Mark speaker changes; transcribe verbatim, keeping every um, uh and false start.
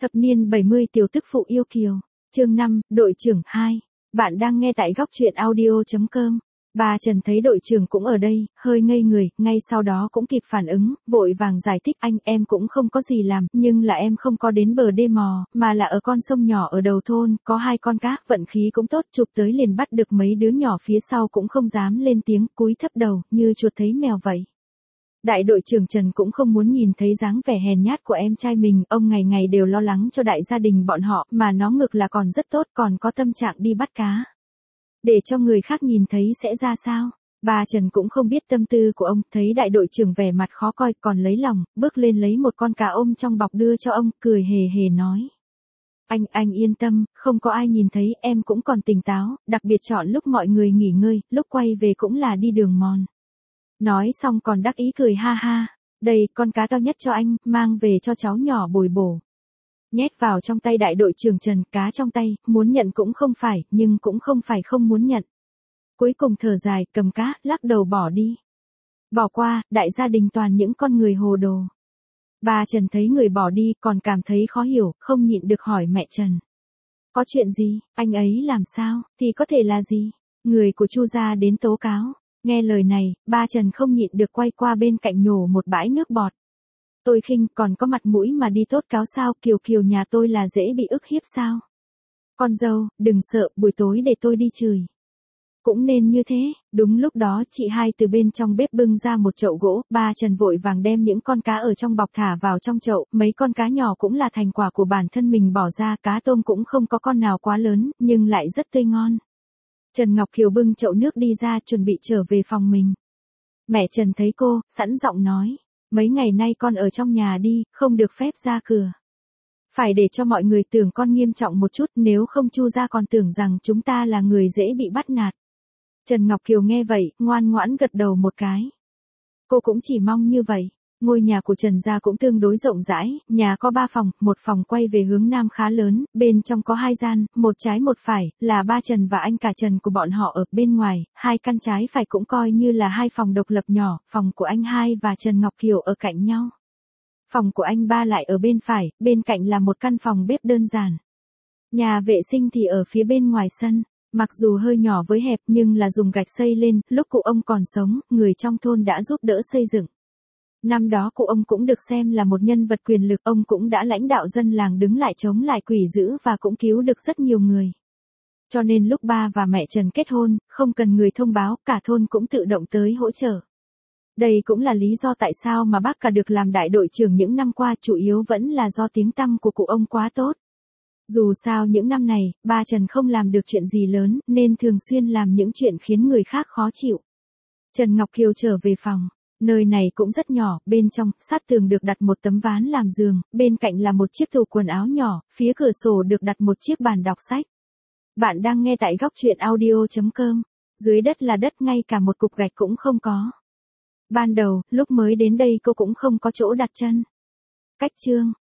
Speaker 1: Thập niên bảy mươi tiểu tức phụ yêu kiều. Chương năm, đội trưởng hai. Bạn đang nghe tại góc truyện audio chấm com. Bà Trần thấy đội trưởng cũng ở đây, hơi ngây người, ngay sau đó cũng kịp phản ứng, vội vàng giải thích anh em cũng không có gì làm, nhưng là em không có đến bờ đê mò, mà là ở con sông nhỏ ở đầu thôn, có hai con cá, vận khí cũng tốt, chụp tới liền bắt được mấy đứa nhỏ phía sau cũng không dám lên tiếng, cúi thấp đầu, như chuột thấy mèo vậy. Đại đội trưởng Trần cũng không muốn nhìn thấy dáng vẻ hèn nhát của em trai mình, ông ngày ngày đều lo lắng cho đại gia đình bọn họ, mà nó ngược là còn rất tốt, còn có tâm trạng đi bắt cá. Để cho người khác nhìn thấy sẽ ra sao? Bà Trần cũng không biết tâm tư của ông, thấy đại đội trưởng vẻ mặt khó coi, còn lấy lòng, bước lên lấy một con cá ôm trong bọc đưa cho ông, cười hề hề nói. Anh, anh yên tâm, không có ai nhìn thấy, em cũng còn tỉnh táo, đặc biệt chọn lúc mọi người nghỉ ngơi, lúc quay về cũng là đi đường mòn. Nói xong còn đắc ý cười ha ha, đây, con cá to nhất cho anh, mang về cho cháu nhỏ bồi bổ. Nhét vào trong tay đại đội trưởng Trần, cá trong tay, muốn nhận cũng không phải, nhưng cũng không phải không muốn nhận. Cuối cùng thở dài, cầm cá, lắc đầu bỏ đi. Bỏ qua, đại gia đình toàn những con người hồ đồ. Bà Trần thấy người bỏ đi, còn cảm thấy khó hiểu, không nhịn được hỏi mẹ Trần. Có chuyện gì, anh ấy làm sao, thì có thể là gì? Người của Chu gia đến tố cáo. Nghe lời này, ba Trần không nhịn được quay qua bên cạnh nhổ một bãi nước bọt. Tôi khinh, còn có mặt mũi mà đi tố cáo sao, Kiều Kiều nhà tôi là dễ bị ức hiếp sao? Con dâu, đừng sợ, buổi tối để tôi đi chửi. Cũng nên như thế, đúng lúc đó chị hai từ bên trong bếp bưng ra một chậu gỗ, ba Trần vội vàng đem những con cá ở trong bọc thả vào trong chậu, mấy con cá nhỏ cũng là thành quả của bản thân mình bỏ ra, cá tôm cũng không có con nào quá lớn, nhưng lại rất tươi ngon. Trần Ngọc Kiều bưng chậu nước đi ra chuẩn bị trở về phòng mình. Mẹ Trần thấy cô, sẵn giọng nói, mấy ngày nay con ở trong nhà đi, không được phép ra cửa. Phải để cho mọi người tưởng con nghiêm trọng một chút, nếu không Chu gia còn tưởng rằng chúng ta là người dễ bị bắt nạt. Trần Ngọc Kiều nghe vậy, ngoan ngoãn gật đầu một cái. Cô cũng chỉ mong như vậy. Ngôi nhà của Trần gia cũng tương đối rộng rãi, nhà có ba phòng, một phòng quay về hướng nam khá lớn, bên trong có hai gian, một trái một phải, là ba Trần và anh cả Trần của bọn họ ở bên ngoài, hai căn trái phải cũng coi như là hai phòng độc lập nhỏ, phòng của anh hai và Trần Ngọc Kiều ở cạnh nhau. Phòng của anh ba lại ở bên phải, bên cạnh là một căn phòng bếp đơn giản. Nhà vệ sinh thì ở phía bên ngoài sân. Mặc dù hơi nhỏ với hẹp nhưng là dùng gạch xây lên, lúc cụ ông còn sống, người trong thôn đã giúp đỡ xây dựng. Năm đó cụ ông cũng được xem là một nhân vật quyền lực, ông cũng đã lãnh đạo dân làng đứng lại chống lại quỷ dữ và cũng cứu được rất nhiều người. Cho nên lúc ba và mẹ Trần kết hôn, không cần người thông báo, cả thôn cũng tự động tới hỗ trợ. Đây cũng là lý do tại sao mà bác cả được làm đại đội trưởng những năm qua, chủ yếu vẫn là do tiếng tăm của cụ ông quá tốt. Dù sao những năm này, ba Trần không làm được chuyện gì lớn, nên thường xuyên làm những chuyện khiến người khác khó chịu. Trần Ngọc Kiều trở về phòng. Nơi này cũng rất nhỏ, bên trong, sát tường được đặt một tấm ván làm giường, bên cạnh là một chiếc tủ quần áo nhỏ, phía cửa sổ được đặt một chiếc bàn đọc sách. Bạn đang nghe tại góc truyện audio chấm com. Dưới đất là đất, ngay cả một cục gạch cũng không có. Ban đầu, lúc mới đến đây cô cũng không có chỗ đặt chân. Cách chương.